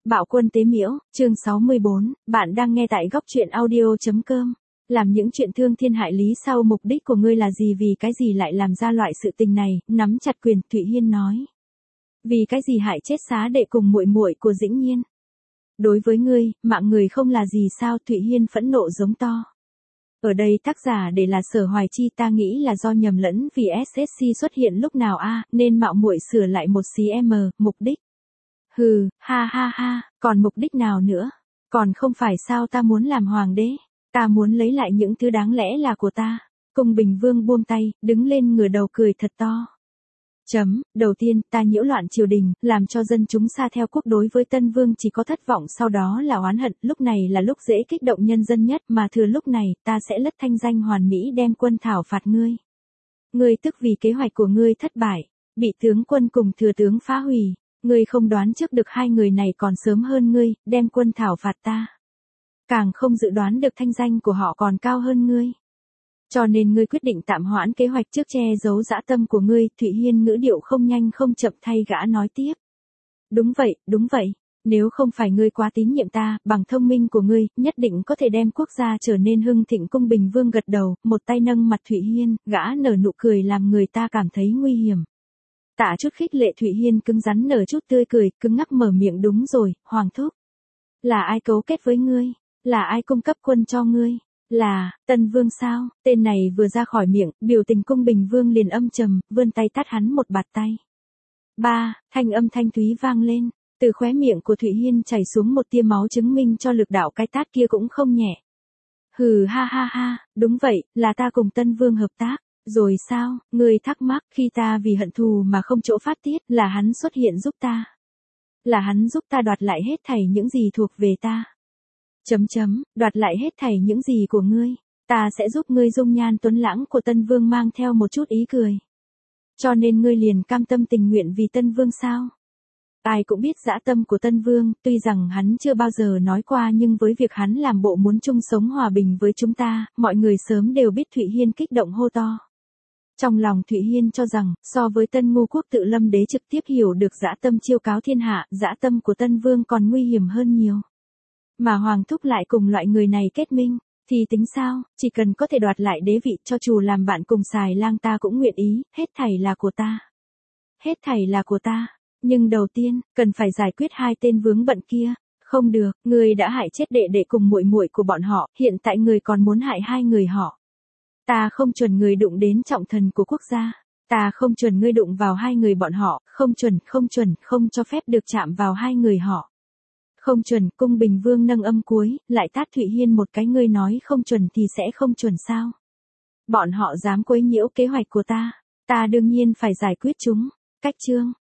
Bạo quân tế miễu, chương 64, bạn đang nghe tại góc truyện audio.com. Làm những chuyện thương thiên hại lý sau mục đích của ngươi là gì, vì cái gì lại làm ra loại sự tình này, nắm chặt quyền, Thụy Hiên nói. Vì cái gì hại chết xá đệ cùng muội muội của Dĩnh Nhiên. Đối với ngươi, mạng người không là gì sao, Thụy Hiên phẫn nộ giống to. Ở đây tác giả để là Sở Hoài Chi, ta nghĩ là do nhầm lẫn vì SSC xuất hiện lúc nào nên mạo muội sửa lại một cm, mục đích. Hừ, ha ha ha, còn mục đích nào nữa? Còn không phải sao ta muốn làm hoàng đế, ta muốn lấy lại những thứ đáng lẽ là của ta. Cung Bình Vương buông tay, đứng lên ngửa đầu cười thật to. Đầu tiên, ta nhiễu loạn triều đình, làm cho dân chúng xa theo quốc, đối với Tân Vương chỉ có thất vọng, sau đó là oán hận, lúc này là lúc dễ kích động nhân dân nhất, mà thừa lúc này, ta sẽ lất thanh danh hoàn mỹ đem quân thảo phạt ngươi. Ngươi tức vì kế hoạch của ngươi thất bại, bị tướng quân cùng thừa tướng phá hủy. Ngươi không đoán trước được hai người này còn sớm hơn ngươi, đem quân thảo phạt ta. Càng không dự đoán được thanh danh của họ còn cao hơn ngươi. Cho nên ngươi quyết định tạm hoãn kế hoạch trước che giấu dã tâm của ngươi, Thụy Hiên ngữ điệu không nhanh không chậm thay gã nói tiếp. Đúng vậy, nếu không phải ngươi quá tín nhiệm ta, bằng thông minh của ngươi, nhất định có thể đem quốc gia trở nên hưng thịnh. Cung Bình Vương gật đầu, một tay nâng mặt Thụy Hiên, gã nở nụ cười làm người ta cảm thấy nguy hiểm. Tạ chút khích lệ, Thụy Hiên cứng rắn nở chút tươi cười, cứng ngắc mở miệng, đúng rồi, Hoàng thúc. Là ai cấu kết với ngươi? Là ai cung cấp quân cho ngươi? Là, Tân Vương sao? Tên này vừa ra khỏi miệng, biểu tình Cung Bình Vương liền âm trầm, vươn tay tát hắn một bạt tay. Thanh âm thanh thúy vang lên, từ khóe miệng của Thụy Hiên chảy xuống một tia máu, chứng minh cho lực đạo cái tát kia cũng không nhẹ. Hừ ha ha ha, đúng vậy, là ta cùng Tân Vương hợp tác. Rồi sao, ngươi thắc mắc, khi ta vì hận thù mà không chỗ phát tiết, là hắn xuất hiện giúp ta. Là hắn giúp ta đoạt lại hết thảy những gì thuộc về ta. Đoạt lại hết thảy những gì của ngươi, ta sẽ giúp ngươi. Dung nhan tuấn lãng của Tân Vương mang theo một chút ý cười. Cho nên ngươi liền cam tâm tình nguyện vì Tân Vương sao? Ai cũng biết dã tâm của Tân Vương, tuy rằng hắn chưa bao giờ nói qua, nhưng với việc hắn làm bộ muốn chung sống hòa bình với chúng ta, mọi người sớm đều biết. Thụy Hiên kích động hô to. Trong lòng Thụy Hiên cho rằng, so với Tân Ngu Quốc tự Lâm Đế trực tiếp hiểu được dã tâm chiêu cáo thiên hạ, dã tâm của Tân Vương còn nguy hiểm hơn nhiều. Mà Hoàng thúc lại cùng loại người này kết minh, thì tính sao, chỉ cần có thể đoạt lại đế vị, cho dù làm bạn cùng xài lang ta cũng nguyện ý, hết thảy là của ta. Hết thảy là của ta, nhưng đầu tiên, cần phải giải quyết hai tên vướng bận kia. Không được, ngươi đã hại chết đệ đệ cùng muội muội của bọn họ, hiện tại ngươi còn muốn hại hai người họ. Ta không chuẩn người đụng đến trọng thần của quốc gia. Ta không chuẩn ngươi đụng vào hai người bọn họ, không không cho phép được chạm vào hai người họ. Không chuẩn. Cung Bình Vương nâng âm cuối, lại tát Thụy Hiên một cái. Ngươi nói không chuẩn thì sẽ không chuẩn sao? Bọn họ dám quấy nhiễu kế hoạch của ta, ta đương nhiên phải giải quyết chúng. Cách chương.